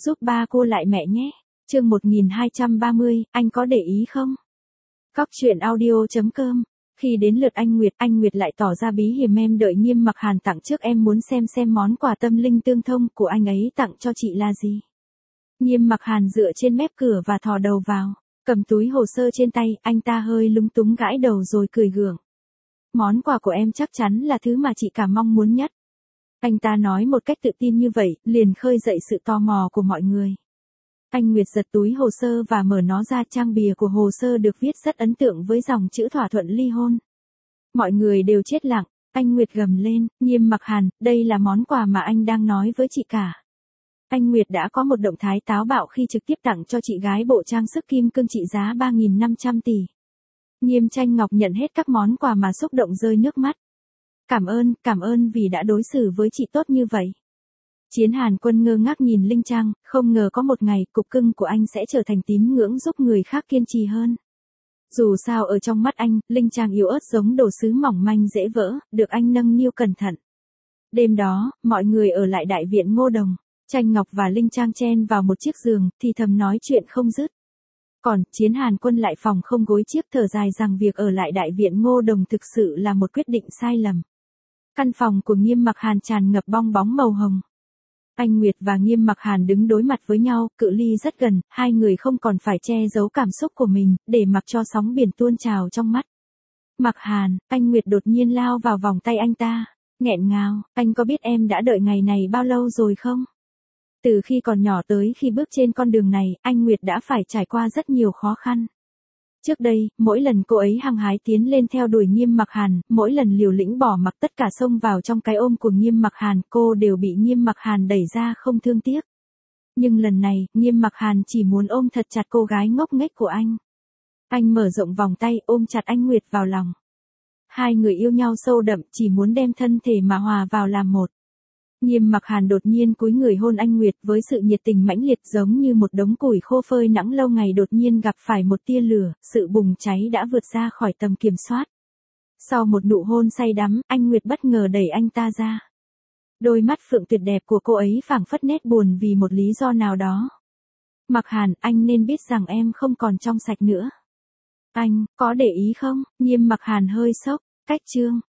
giúp ba cô lại mẹ nhé. Chương 1230, anh có để ý không? Góc truyện audio.com. Khi đến lượt anh Nguyệt lại tỏ ra bí hiểm. Em đợi Nghiêm Mặc Hàn tặng trước, em muốn xem món quà tâm linh tương thông của anh ấy tặng cho chị là gì. Nghiêm Mặc Hàn dựa trên mép cửa và thò đầu vào, cầm túi hồ sơ trên tay, anh ta hơi lúng túng gãi đầu rồi cười gượng. Món quà của em chắc chắn là thứ mà chị cả mong muốn nhất. Anh ta nói một cách tự tin như vậy, liền khơi dậy sự tò mò của mọi người. Anh Nguyệt giật túi hồ sơ và mở nó ra, trang bìa của hồ sơ được viết rất ấn tượng với dòng chữ thỏa thuận ly hôn. Mọi người đều chết lặng, anh Nguyệt gầm lên, Nghiêm Mặc Hàn, đây là món quà mà anh đang nói với chị cả. Anh Nguyệt đã có một động thái táo bạo khi trực tiếp tặng cho chị gái bộ trang sức kim cương trị giá 3.500 tỷ. Nghiêm Tranh Ngọc nhận hết các món quà mà xúc động rơi nước mắt. Cảm ơn vì đã đối xử với chị tốt như vậy. Chiến Hàn Quân ngơ ngác nhìn Linh Trang, không ngờ có một ngày cục cưng của anh sẽ trở thành tín ngưỡng giúp người khác kiên trì hơn. Dù sao ở trong mắt anh, Linh Trang yếu ớt giống đồ sứ mỏng manh dễ vỡ, được anh nâng niu cẩn thận. Đêm đó, mọi người ở lại đại viện Ngô Đồng, Tranh Ngọc và Linh Trang chen vào một chiếc giường, thì thầm nói chuyện không dứt. Còn, Chiến Hàn Quân lại phòng không gối chiếc, thở dài rằng việc ở lại đại viện Ngô Đồng thực sự là một quyết định sai lầm. Căn phòng của Nghiêm Mặc Hàn tràn ngập bong bóng màu hồng. Anh Nguyệt và Nghiêm Mặc Hàn đứng đối mặt với nhau, cự ly rất gần, hai người không còn phải che giấu cảm xúc của mình, để mặc cho sóng biển tuôn trào trong mắt. Mặc Hàn, anh Nguyệt đột nhiên lao vào vòng tay anh ta, nghẹn ngào, anh có biết em đã đợi ngày này bao lâu rồi không? Từ khi còn nhỏ tới khi bước trên con đường này, anh Nguyệt đã phải trải qua rất nhiều khó khăn. Trước đây, mỗi lần cô ấy hăng hái tiến lên theo đuổi Nghiêm Mặc Hàn, mỗi lần liều lĩnh bỏ mặc tất cả xông vào trong cái ôm của Nghiêm Mặc Hàn, cô đều bị Nghiêm Mặc Hàn đẩy ra không thương tiếc. Nhưng lần này, Nghiêm Mặc Hàn chỉ muốn ôm thật chặt cô gái ngốc nghếch của anh. Anh mở rộng vòng tay, ôm chặt anh Nguyệt vào lòng. Hai người yêu nhau sâu đậm, chỉ muốn đem thân thể mà hòa vào làm một. Nghiêm Mặc Hàn đột nhiên cúi người hôn anh Nguyệt với sự nhiệt tình mãnh liệt, giống như một đống củi khô phơi nắng lâu ngày đột nhiên gặp phải một tia lửa, sự bùng cháy đã vượt ra khỏi tầm kiểm soát. Sau một nụ hôn say đắm, anh Nguyệt bất ngờ đẩy anh ta ra. Đôi mắt phượng tuyệt đẹp của cô ấy phảng phất nét buồn vì một lý do nào đó. Mặc Hàn, anh nên biết rằng em không còn trong sạch nữa. Anh, có để ý không? Nghiêm Mặc Hàn hơi sốc, cách chương.